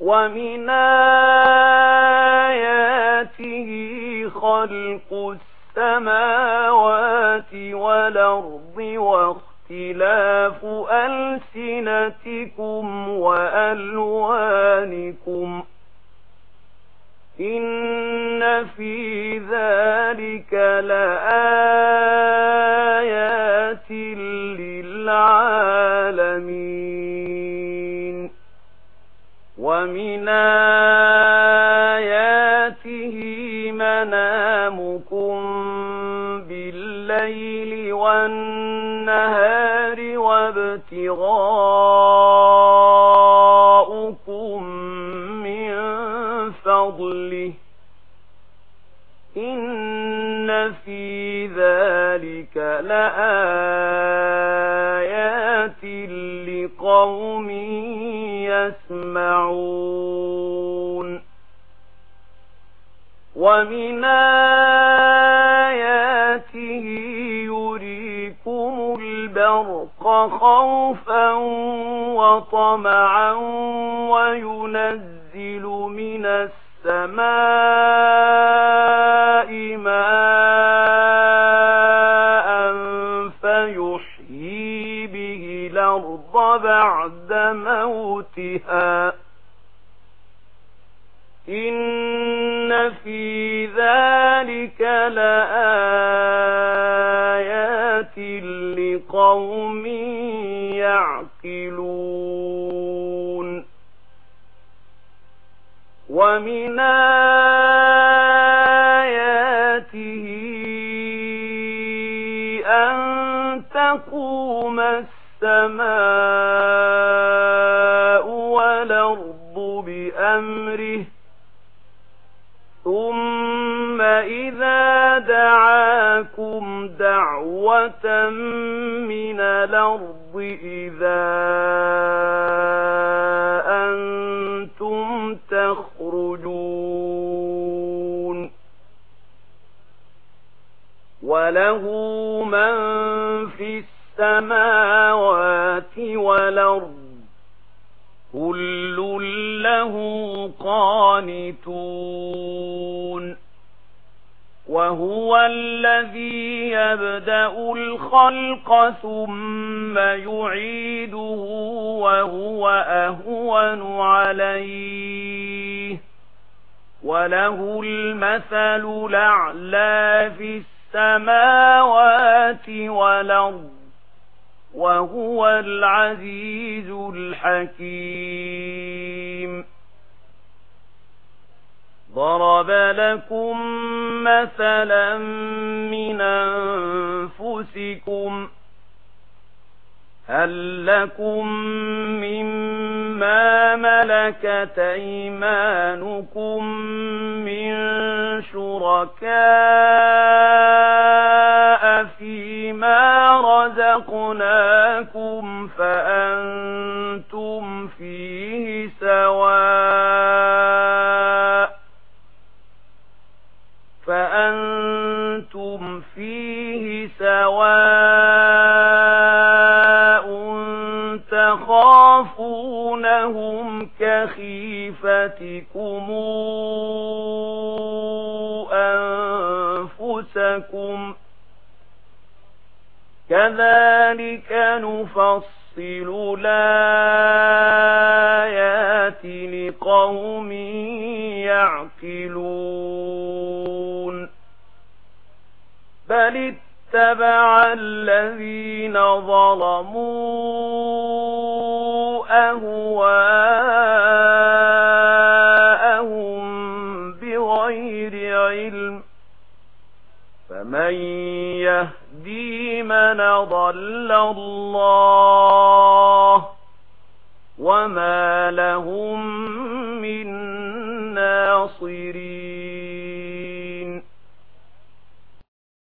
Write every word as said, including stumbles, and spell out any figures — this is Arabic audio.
ومن آياته خلق السماوات والأرض واختلاف ألسنتكم وألوانكم إن في ذلك لآيات للعالمين ومن آياته منامكم بالليل والنهار وابتغاؤكم من فضله إن في ذلك لآيات لقوم يسمعون ومن آياته يريكم البرق خوفا وطمعا وينزل من السماء ماء فيحيي به الأرض بعد موتها إن في ذلك لآيات لقوم يعقلون ومن آياته أن تقوم السماء والأرض بأمره ثم إذا دعاكم دعوة من الأرض إذا أنتم تخرجون وله من في السماوات والأرض كل له قانتون وهو الذي يبدأ الخلق ثم يعيده وهو أهون عليه وله المثل الأعلى في السماوات والأرض وهو العزيز الحكيم ضرب لكم مثلا من أنفسكم هل لكم مما ملكت أيمانكم من شركاء فيما رزقناكم فأنتم فيه سواء فأنتم فيه سواء تخافونهم كخيفتكم أنفسكم كذلك نفصل الآيات لقوم يعقلون بل اتبع الذين ظلموا أهواءهم بغير علم فمن يهدي من ضل الله وما لهم من ناصرين